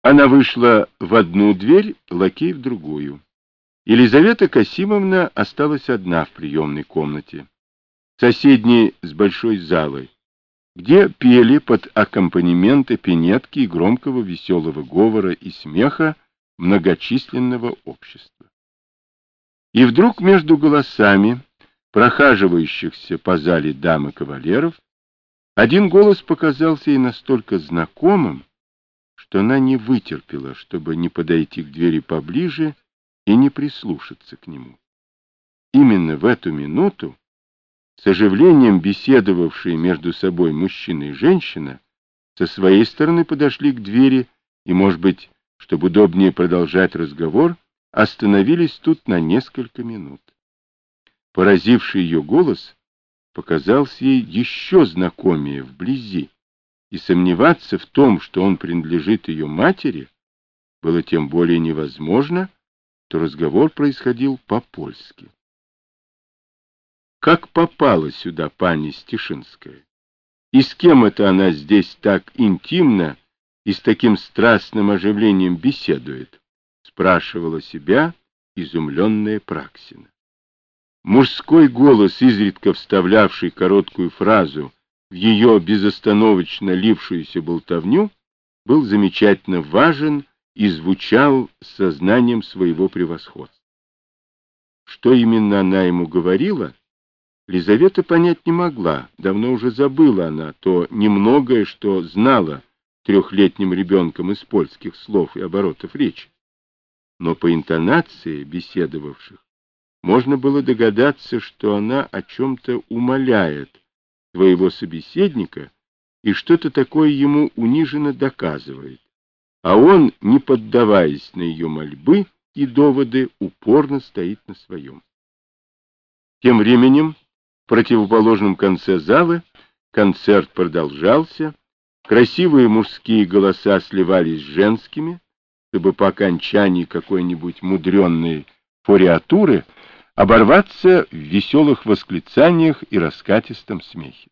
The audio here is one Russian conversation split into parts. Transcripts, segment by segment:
Она вышла в одну дверь, лакей в другую. Елизавета Касимовна осталась одна в приемной комнате, соседней с большой залой, где пели под аккомпанемент пинетки и громкого веселого говора и смеха многочисленного общества. И вдруг между голосами прохаживающихся по зале дам и кавалеров один голос показался ей настолько знакомым, что она не вытерпела, чтобы не подойти к двери поближе и не прислушаться к нему. Именно в эту минуту, с оживлением беседовавшие между собой мужчина и женщина, со своей стороны подошли к двери и, может быть, чтобы удобнее продолжать разговор, остановились тут на несколько минут. Поразивший ее голос показался ей еще знакомее вблизи, и сомневаться в том, что он принадлежит ее матери, было тем более невозможно, что разговор происходил по-польски. Как попала сюда пани Стишинская? И с кем это она здесь так интимно и с таким страстным оживлением беседует? Спрашивала себя изумленная Праксина. Мужской голос, изредка вставлявший короткую фразу в ее безостановочно лившуюся болтовню, был замечательно важен и звучал с сознанием своего превосходства. Что именно она ему говорила, Лизавета понять не могла, давно уже забыла она то немногое, что знала трехлетним ребенком из польских слов и оборотов речи. Но по интонации беседовавших можно было догадаться, что она о чем-то умоляет своего собеседника и что-то такое ему униженно доказывает, а он, не поддаваясь на ее мольбы и доводы, упорно стоит на своем. Тем временем, в противоположном конце залы концерт продолжался, красивые мужские голоса сливались с женскими, чтобы по окончании какой-нибудь мудренной фориатуры оборваться в веселых восклицаниях и раскатистом смехе.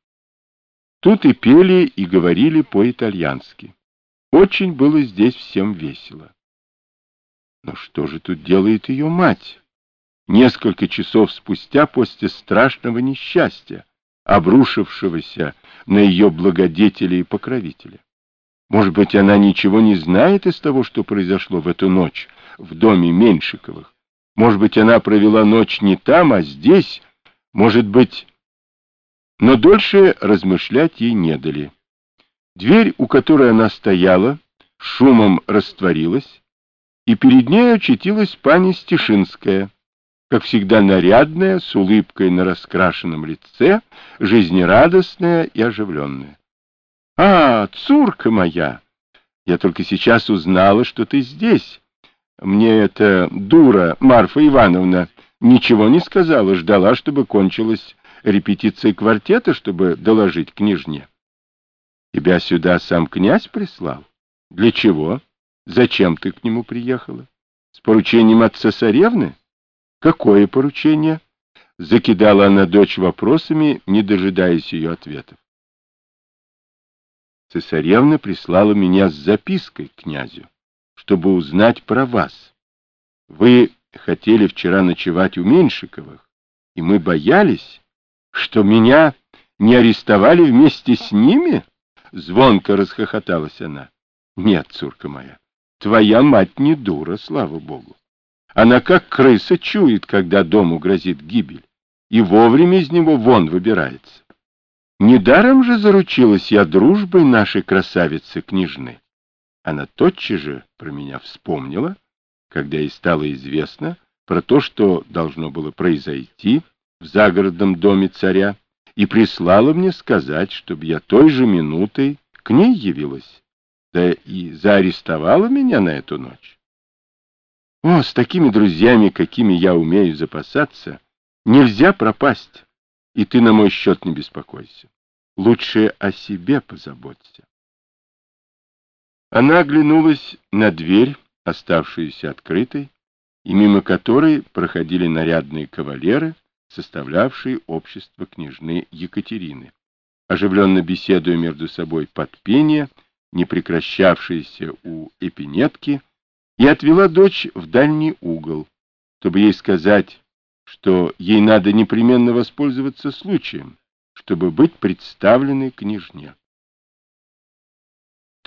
Тут и пели, и говорили по-итальянски. Очень было здесь всем весело. Но что же тут делает ее мать? Несколько часов спустя после страшного несчастья, обрушившегося на ее благодетеля и покровителя. Может быть, она ничего не знает из того, что произошло в эту ночь в доме Меньшиковых? Может быть, она провела ночь не там, а здесь? Может быть... Но дольше размышлять ей не дали. Дверь, у которой она стояла, шумом растворилась, и перед ней очутилась пани Стишинская, как всегда нарядная, с улыбкой на раскрашенном лице, жизнерадостная и оживленная. — А, цурка моя! Я только сейчас узнала, что ты здесь. Мне эта дура Марфа Ивановна ничего не сказала, ждала, чтобы кончилась репетиция квартета, чтобы доложить княжне. Тебя сюда сам князь прислал? Для чего? Зачем ты к нему приехала? С поручением от цесаревны? Какое поручение? Закидала она дочь вопросами, не дожидаясь ее ответов. Цесаревна прислала меня с запиской к князю, чтобы узнать про вас. Вы хотели вчера ночевать у Меньшиковых, и мы боялись, что меня не арестовали вместе с ними? Звонко расхохоталась она. Нет, цурка моя, твоя мать не дура, слава богу. Она как крыса чует, когда дому грозит гибель, и вовремя из него вон выбирается. Недаром же заручилась я дружбой нашей красавицы-княжны. Она тотчас же про меня вспомнила, когда ей стало известно про то, что должно было произойти в загородном доме царя, и прислала мне сказать, чтобы я той же минутой к ней явилась, да и заарестовала меня на эту ночь. О, с такими друзьями, какими я умею запасаться, нельзя пропасть, и ты на мой счет не беспокойся. Лучше о себе позаботься. Она оглянулась на дверь, оставшуюся открытой, и мимо которой проходили нарядные кавалеры, составлявшие общество княжны Екатерины, оживленно беседуя между собой под пение не прекращавшееся у Эпинетки, и отвела дочь в дальний угол, чтобы ей сказать, что ей надо непременно воспользоваться случаем, чтобы быть представленной княжне.